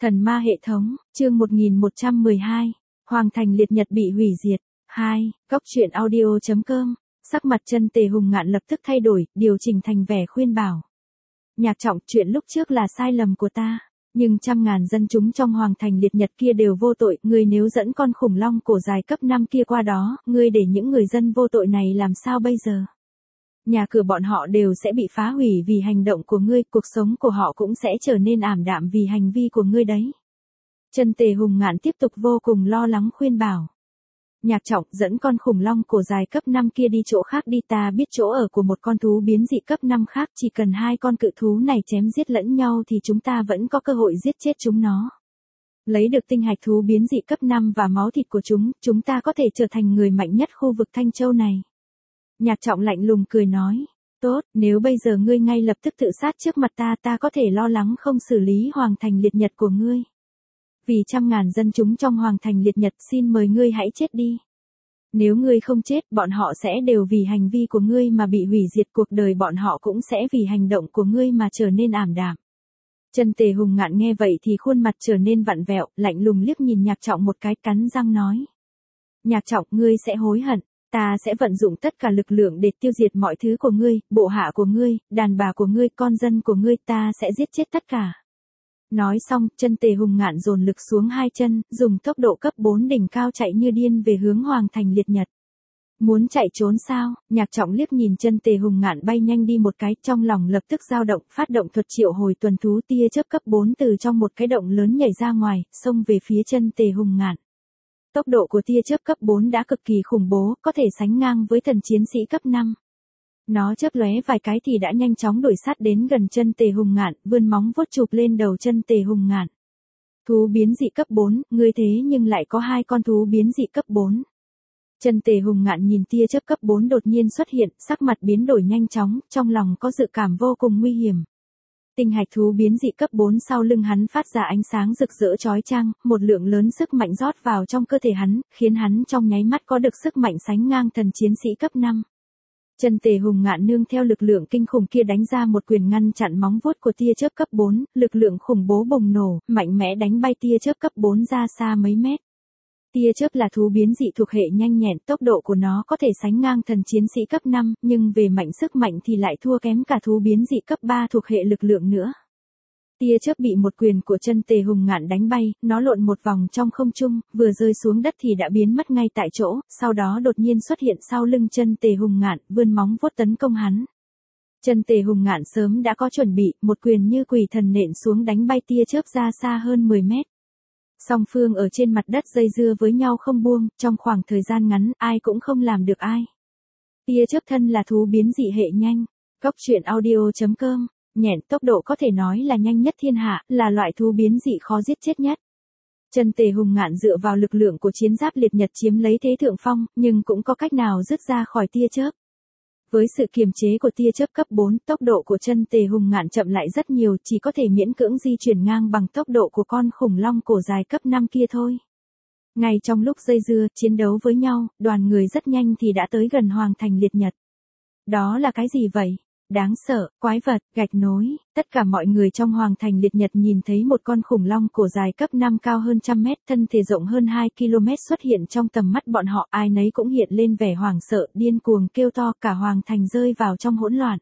Thần ma hệ thống, chương 1112, Hoàng thành liệt nhật bị hủy diệt. 2. Góc truyện audio.com. Sắc mặt Chân Tề Hùng Ngạn lập tức thay đổi, điều chỉnh thành vẻ khuyên bảo. Nhạc Trọng, chuyện lúc trước là sai lầm của ta, nhưng trăm ngàn dân chúng trong Hoàng thành liệt nhật kia đều vô tội, ngươi nếu dẫn con khủng long cổ dài cấp 5 kia qua đó, ngươi để những người dân vô tội này làm sao bây giờ? Nhà cửa bọn họ đều sẽ bị phá hủy vì hành động của ngươi, cuộc sống của họ cũng sẽ trở nên ảm đạm vì hành vi của ngươi đấy. Chân Tề Hùng Ngạn tiếp tục vô cùng lo lắng khuyên bảo. Nhạc Trọng, dẫn con khủng long cổ dài cấp 5 kia đi chỗ khác đi, ta biết chỗ ở của một con thú biến dị cấp 5 khác, chỉ cần hai con cự thú này chém giết lẫn nhau thì chúng ta vẫn có cơ hội giết chết chúng nó. Lấy được tinh hạch thú biến dị cấp 5 và máu thịt của chúng ta có thể trở thành người mạnh nhất khu vực Thanh Châu này. Nhạc Trọng lạnh lùng cười nói, tốt, nếu bây giờ ngươi ngay lập tức tự sát trước mặt ta có thể lo lắng không xử lý Hoàng thành liệt nhật của ngươi. Vì trăm ngàn dân chúng trong Hoàng thành liệt nhật, xin mời ngươi hãy chết đi. Nếu ngươi không chết, bọn họ sẽ đều vì hành vi của ngươi mà bị hủy diệt, cuộc đời bọn họ cũng sẽ vì hành động của ngươi mà trở nên ảm đạm. Chân Tề Hùng Ngạn nghe vậy thì khuôn mặt trở nên vặn vẹo, lạnh lùng liếc nhìn Nhạc Trọng một cái, cắn răng nói. Nhạc Trọng, ngươi sẽ hối hận. Ta sẽ vận dụng tất cả lực lượng để tiêu diệt mọi thứ của ngươi, bộ hạ của ngươi, đàn bà của ngươi, con dân của ngươi, ta sẽ giết chết tất cả. Nói xong, Chân Tề Hùng Ngạn dồn lực xuống hai chân, dùng tốc độ cấp 4 đỉnh cao chạy như điên về hướng Hoàng thành liệt nhật. Muốn chạy trốn sao? Nhạc Trọng liếc nhìn Chân Tề Hùng Ngạn bay nhanh đi một cái, trong lòng lập tức dao động, phát động thuật triệu hồi tuần thú tia chớp cấp 4 từ trong một cái động lớn nhảy ra ngoài, xông về phía Chân Tề Hùng Ngạn. Tốc độ của tia chớp cấp 4 đã cực kỳ khủng bố, có thể sánh ngang với thần chiến sĩ cấp 5. Nó chớp lóe vài cái thì đã nhanh chóng đuổi sát đến gần Chân Tề Hùng Ngạn, vươn móng vuốt chụp lên đầu Chân Tề Hùng Ngạn. Thú biến dị cấp 4, ngươi thế nhưng lại có hai con thú biến dị cấp 4. Chân Tề Hùng Ngạn nhìn tia chớp cấp 4 đột nhiên xuất hiện, sắc mặt biến đổi nhanh chóng, trong lòng có dự cảm vô cùng nguy hiểm. Tinh hạch thú biến dị cấp 4 sau lưng hắn phát ra ánh sáng rực rỡ chói chang, một lượng lớn sức mạnh rót vào trong cơ thể hắn, khiến hắn trong nháy mắt có được sức mạnh sánh ngang thần chiến sĩ cấp 5. Chân Tề Hùng Ngạn nương theo lực lượng kinh khủng kia đánh ra một quyền ngăn chặn móng vuốt của tia chớp cấp 4, lực lượng khủng bố bùng nổ, mạnh mẽ đánh bay tia chớp cấp 4 ra xa mấy mét. Tia chớp là thú biến dị thuộc hệ nhanh nhẹn, tốc độ của nó có thể sánh ngang thần chiến sĩ cấp 5, nhưng về mạnh sức mạnh thì lại thua kém cả thú biến dị cấp 3 thuộc hệ lực lượng nữa. Tia chớp bị một quyền của Chân Tề Hùng Ngạn đánh bay, nó lộn một vòng trong không trung, vừa rơi xuống đất thì đã biến mất ngay tại chỗ, sau đó đột nhiên xuất hiện sau lưng Chân Tề Hùng Ngạn, vươn móng vuốt tấn công hắn. Chân Tề Hùng Ngạn sớm đã có chuẩn bị, một quyền như quỷ thần nện xuống đánh bay tia chớp ra xa hơn 10 mét. Song phương ở trên mặt đất dây dưa với nhau không buông, trong khoảng thời gian ngắn, ai cũng không làm được ai. Tia chớp thân là thú biến dị hệ nhanh. Góc truyện audio.com. Nhẹn, tốc độ có thể nói là nhanh nhất thiên hạ, là loại thú biến dị khó giết chết nhất. Chân Tề Hùng Ngạn dựa vào lực lượng của chiến giáp liệt nhật chiếm lấy thế thượng phong, nhưng cũng có cách nào dứt ra khỏi tia chớp. Với sự kiềm chế của tia chớp cấp 4, tốc độ của Chân Tề Hùng Ngạn chậm lại rất nhiều, chỉ có thể miễn cưỡng di chuyển ngang bằng tốc độ của con khủng long cổ dài cấp 5 kia thôi. Ngay trong lúc dây dưa, chiến đấu với nhau, đoàn người rất nhanh thì đã tới gần Hoàng thành liệt nhật. Đó là cái gì vậy? Đáng sợ, quái vật, gạch nối, tất cả mọi người trong Hoàng thành liệt nhật nhìn thấy một con khủng long cổ dài cấp 5 cao hơn trăm mét, thân thể rộng hơn 2 km xuất hiện trong tầm mắt bọn họ, ai nấy cũng hiện lên vẻ hoảng sợ, điên cuồng kêu to, cả Hoàng thành rơi vào trong hỗn loạn.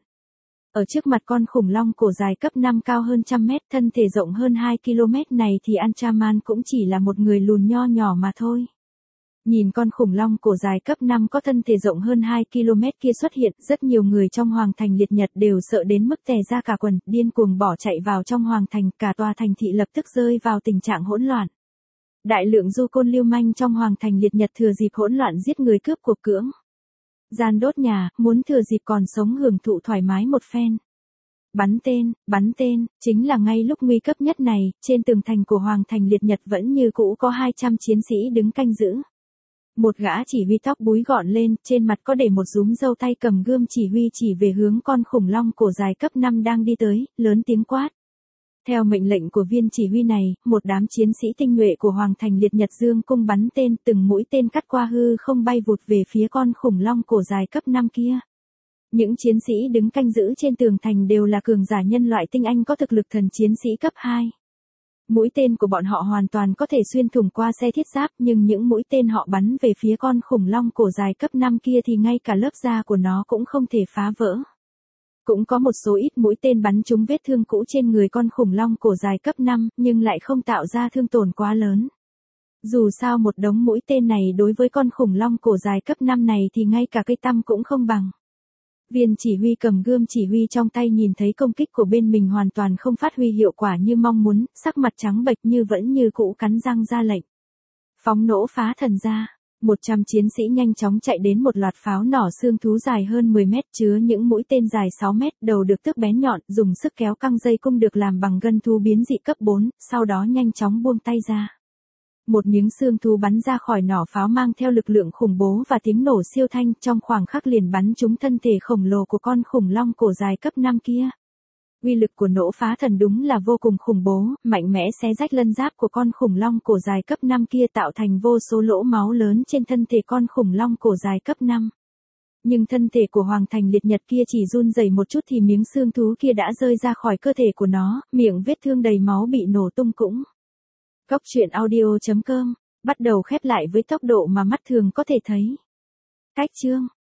Ở trước mặt con khủng long cổ dài cấp 5 cao hơn trăm mét, thân thể rộng hơn 2 km này thì Anchaman cũng chỉ là một người lùn nho nhỏ mà thôi. Nhìn con khủng long cổ dài cấp 5 có thân thể rộng hơn 2 km kia xuất hiện, rất nhiều người trong Hoàng thành liệt nhật đều sợ đến mức tè ra cả quần, điên cuồng bỏ chạy vào trong Hoàng thành, cả tòa thành thị lập tức rơi vào tình trạng hỗn loạn. Đại lượng du côn lưu manh trong Hoàng thành liệt nhật thừa dịp hỗn loạn giết người cướp của cưỡng gian đốt nhà, muốn thừa dịp còn sống hưởng thụ thoải mái một phen. Bắn tên, chính là ngay lúc nguy cấp nhất này, trên tường thành của Hoàng thành liệt nhật vẫn như cũ có 200 chiến sĩ đứng canh giữ. Một gã chỉ huy tóc búi gọn lên, trên mặt có để một rúm râu, tay cầm gươm chỉ huy chỉ về hướng con khủng long cổ dài cấp 5 đang đi tới, lớn tiếng quát. Theo mệnh lệnh của viên chỉ huy này, một đám chiến sĩ tinh nhuệ của Hoàng thành liệt nhật dương cung bắn tên, từng mũi tên cắt qua hư không bay vụt về phía con khủng long cổ dài cấp 5 kia. Những chiến sĩ đứng canh giữ trên tường thành đều là cường giả nhân loại tinh anh có thực lực thần chiến sĩ cấp 2. Mũi tên của bọn họ hoàn toàn có thể xuyên thủng qua xe thiết giáp, nhưng những mũi tên họ bắn về phía con khủng long cổ dài cấp 5 kia thì ngay cả lớp da của nó cũng không thể phá vỡ. Cũng có một số ít mũi tên bắn trúng vết thương cũ trên người con khủng long cổ dài cấp 5, nhưng lại không tạo ra thương tổn quá lớn. Dù sao một đống mũi tên này đối với con khủng long cổ dài cấp 5 này thì ngay cả cây tăm cũng không bằng. Viên chỉ huy cầm gươm chỉ huy trong tay nhìn thấy công kích của bên mình hoàn toàn không phát huy hiệu quả như mong muốn, sắc mặt trắng bệch như vẫn như cũ cắn răng ra lệnh. Phóng nổ phá thần ra. 100 chiến sĩ nhanh chóng chạy đến một loạt pháo nỏ xương thú dài hơn 10 mét chứa những mũi tên dài 6 mét, đầu được tước bén nhọn, dùng sức kéo căng dây cung được làm bằng gân thú biến dị cấp 4, sau đó nhanh chóng buông tay ra. Một miếng xương thú bắn ra khỏi nỏ pháo mang theo lực lượng khủng bố và tiếng nổ siêu thanh, trong khoảng khắc liền bắn trúng thân thể khổng lồ của con khủng long cổ dài cấp 5 kia. Uy lực của nổ phá thần đúng là vô cùng khủng bố, mạnh mẽ xé rách lân giáp của con khủng long cổ dài cấp 5 kia tạo thành vô số lỗ máu lớn trên thân thể con khủng long cổ dài cấp 5. Nhưng thân thể của Hoàng Thành Liệt Nhật kia chỉ run rẩy một chút thì miếng xương thú kia đã rơi ra khỏi cơ thể của nó, miệng vết thương đầy máu bị nổ tung cũng. Góc truyện audio.com bắt đầu khép lại với tốc độ mà mắt thường có thể thấy. Cách chương